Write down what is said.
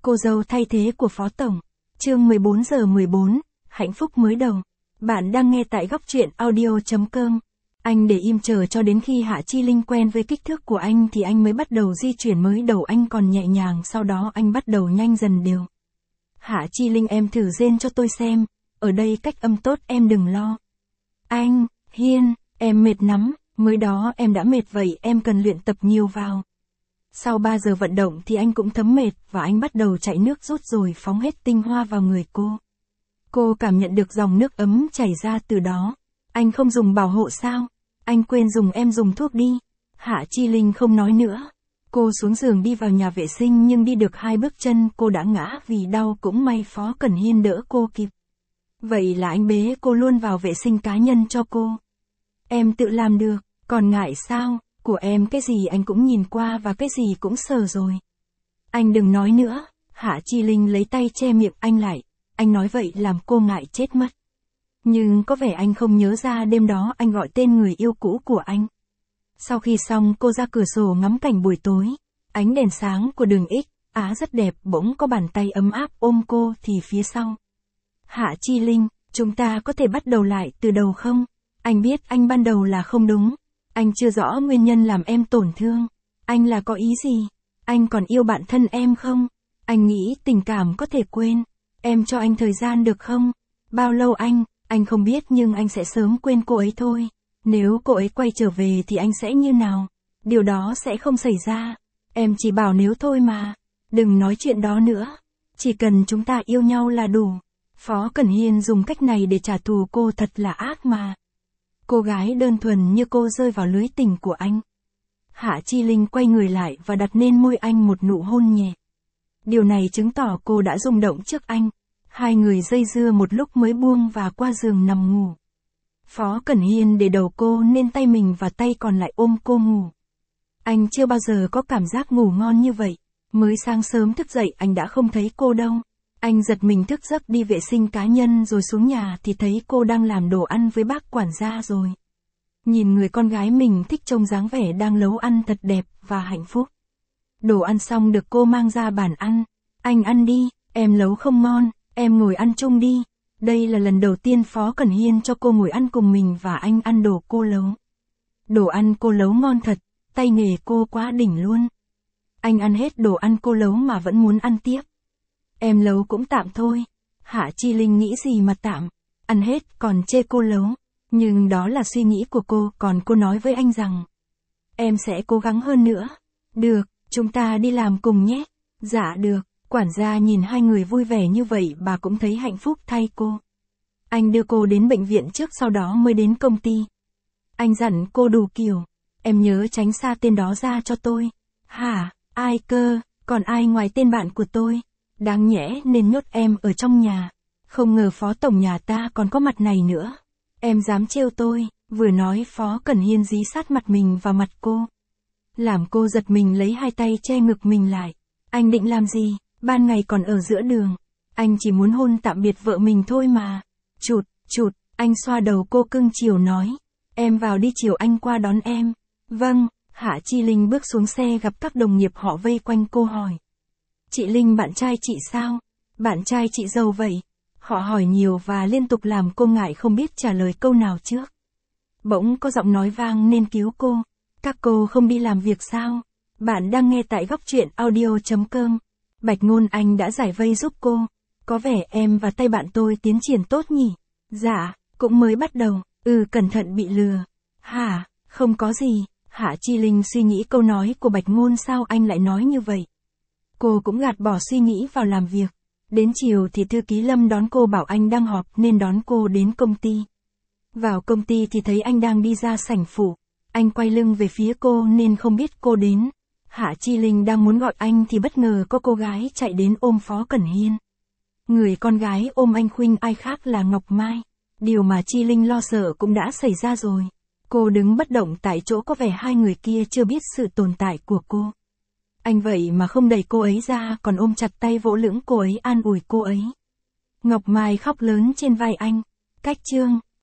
Cô dâu thay thế của Phó Tổng. Chương 14:14, hạnh phúc mới đầu. Bạn đang nghe tại góc truyện audio.com. Anh để im chờ cho đến khi Hạ Chi Linh quen với kích thước của anh thì anh mới bắt đầu di chuyển, mới đầu anh còn nhẹ nhàng, sau đó anh bắt đầu nhanh dần đều. Hạ Chi Linh, em thử rên cho tôi xem, ở đây cách âm tốt, em đừng lo. Anh, Hiên, em mệt lắm, mới đó em đã mệt vậy, em cần luyện tập nhiều vào. Sau 3 giờ vận động thì anh cũng thấm mệt và anh bắt đầu chạy nước rút rồi phóng hết tinh hoa vào người cô. Cô cảm nhận được dòng nước ấm chảy ra từ đó. Anh không dùng bảo hộ sao? Anh quên dùng, em dùng thuốc đi. Hạ Chi Linh không nói nữa. Cô xuống giường đi vào nhà vệ sinh, nhưng đi được 2 bước chân cô đã ngã vì đau, cũng may Phó Cẩn Hiên đỡ cô kịp. Vậy là anh bế cô luôn vào vệ sinh cá nhân cho cô. Em tự làm được, còn ngại sao? Của em cái gì anh cũng nhìn qua và cái gì cũng sờ rồi. Anh đừng nói nữa. Hạ Chi Linh lấy tay che miệng anh lại. Anh nói vậy làm cô ngại chết mất. Nhưng có vẻ anh không nhớ ra đêm đó anh gọi tên người yêu cũ của anh. Sau khi xong cô ra cửa sổ ngắm cảnh buổi tối. Ánh đèn sáng của đường X, rất đẹp, bỗng có bàn tay ấm áp ôm cô thì phía sau. Hạ Chi Linh, chúng ta có thể bắt đầu lại từ đầu không? Anh biết anh ban đầu là không đúng. Anh chưa rõ nguyên nhân làm em tổn thương. Anh là có ý gì? Anh còn yêu bạn thân em không? Anh nghĩ tình cảm có thể quên. Em cho anh thời gian được không? Bao lâu anh không biết, nhưng anh sẽ sớm quên cô ấy thôi. Nếu cô ấy quay trở về thì anh sẽ như nào? Điều đó sẽ không xảy ra. Em chỉ bảo nếu thôi mà. Đừng nói chuyện đó nữa. Chỉ cần chúng ta yêu nhau là đủ. Phó Cẩn Hiên dùng cách này để trả thù cô thật là ác mà. Cô gái đơn thuần như cô rơi vào lưới tình của anh. Hạ Chi Linh quay người lại và đặt lên môi anh một nụ hôn nhẹ. Điều này chứng tỏ cô đã rung động trước anh. Hai người dây dưa một lúc mới buông và qua giường nằm ngủ. Phó Cẩn Hiên để đầu cô lên tay mình và tay còn lại ôm cô ngủ. Anh chưa bao giờ có cảm giác ngủ ngon như vậy. Mới sáng sớm thức dậy anh đã không thấy cô đâu. Anh giật mình thức giấc đi vệ sinh cá nhân rồi xuống nhà thì thấy cô đang làm đồ ăn với bác quản gia rồi. Nhìn người con gái mình thích trông dáng vẻ đang nấu ăn thật đẹp và hạnh phúc. Đồ ăn xong được cô mang ra bàn ăn. Anh ăn đi, em nấu không ngon, em ngồi ăn chung đi. Đây là lần đầu tiên Phó Cẩn Hiên cho cô ngồi ăn cùng mình và anh ăn đồ cô nấu. Đồ ăn cô nấu ngon thật, tay nghề cô quá đỉnh luôn. Anh ăn hết đồ ăn cô nấu mà vẫn muốn ăn tiếp. Em nấu cũng tạm thôi. Hạ Chi Linh nghĩ gì mà tạm, ăn hết còn chê cô nấu. Nhưng đó là suy nghĩ của cô, còn cô nói với anh rằng em sẽ cố gắng hơn nữa. Được, chúng ta đi làm cùng nhé. Dạ được. Quản gia nhìn hai người vui vẻ như vậy bà cũng thấy hạnh phúc thay cô. Anh đưa cô đến bệnh viện trước, sau đó mới đến công ty. Anh dặn cô đủ kiểu. Em nhớ tránh xa tên đó ra cho tôi. Hả, ai cơ, còn ai ngoài tên bạn của tôi? Đáng nhẽ nên nhốt em ở trong nhà. Không ngờ Phó Tổng nhà ta còn có mặt này nữa. Em dám trêu tôi. Vừa nói Phó Cẩn Hiên dí sát mặt mình vào mặt cô. Làm cô giật mình lấy hai tay che ngực mình lại. Anh định làm gì? Ban ngày còn ở giữa đường. Anh chỉ muốn hôn tạm biệt vợ mình thôi mà. Chụt, anh xoa đầu cô cưng chiều nói. Em vào đi, chiều anh qua đón em. Vâng. Hạ Chi Linh bước xuống xe gặp các đồng nghiệp họ vây quanh cô hỏi. Chị Linh, bạn trai chị sao? Bạn trai chị giàu vậy? Họ hỏi nhiều và liên tục làm cô ngại không biết trả lời câu nào trước. Bỗng có giọng nói vang nên cứu cô. Các cô không đi làm việc sao? Bạn đang nghe tại góc truyện audio.com. Bạch Ngôn Anh đã giải vây giúp cô. Có vẻ em và tay bạn tôi tiến triển tốt nhỉ? Dạ, cũng mới bắt đầu. Cẩn thận bị lừa. Hả, không có gì. Hạ Chi Linh suy nghĩ câu nói của Bạch Ngôn, sao anh lại nói như vậy? Cô cũng gạt bỏ suy nghĩ vào làm việc. Đến chiều thì thư ký Lâm đón cô, bảo anh đang họp nên đón cô đến công ty. Vào công ty thì thấy anh đang đi ra sảnh phụ. Anh quay lưng về phía cô nên không biết cô đến. Hạ Chi Linh đang muốn gọi anh thì bất ngờ có cô gái chạy đến ôm Phó Cẩn Hiên. Người con gái ôm anh khuynh ai khác là Ngọc Mai. Điều mà Chi Linh lo sợ cũng đã xảy ra rồi. Cô đứng bất động tại chỗ, có vẻ hai người kia chưa biết sự tồn tại của cô. Anh vậy mà không đẩy cô ấy ra, còn ôm chặt tay vỗ lưng cô ấy an ủi cô ấy. Ngọc Mai khóc lớn trên vai anh. Cách Trương,